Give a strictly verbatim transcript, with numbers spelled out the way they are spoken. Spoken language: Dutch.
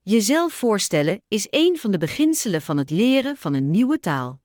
Jezelf voorstellen is een van de beginselen van het leren van een nieuwe taal.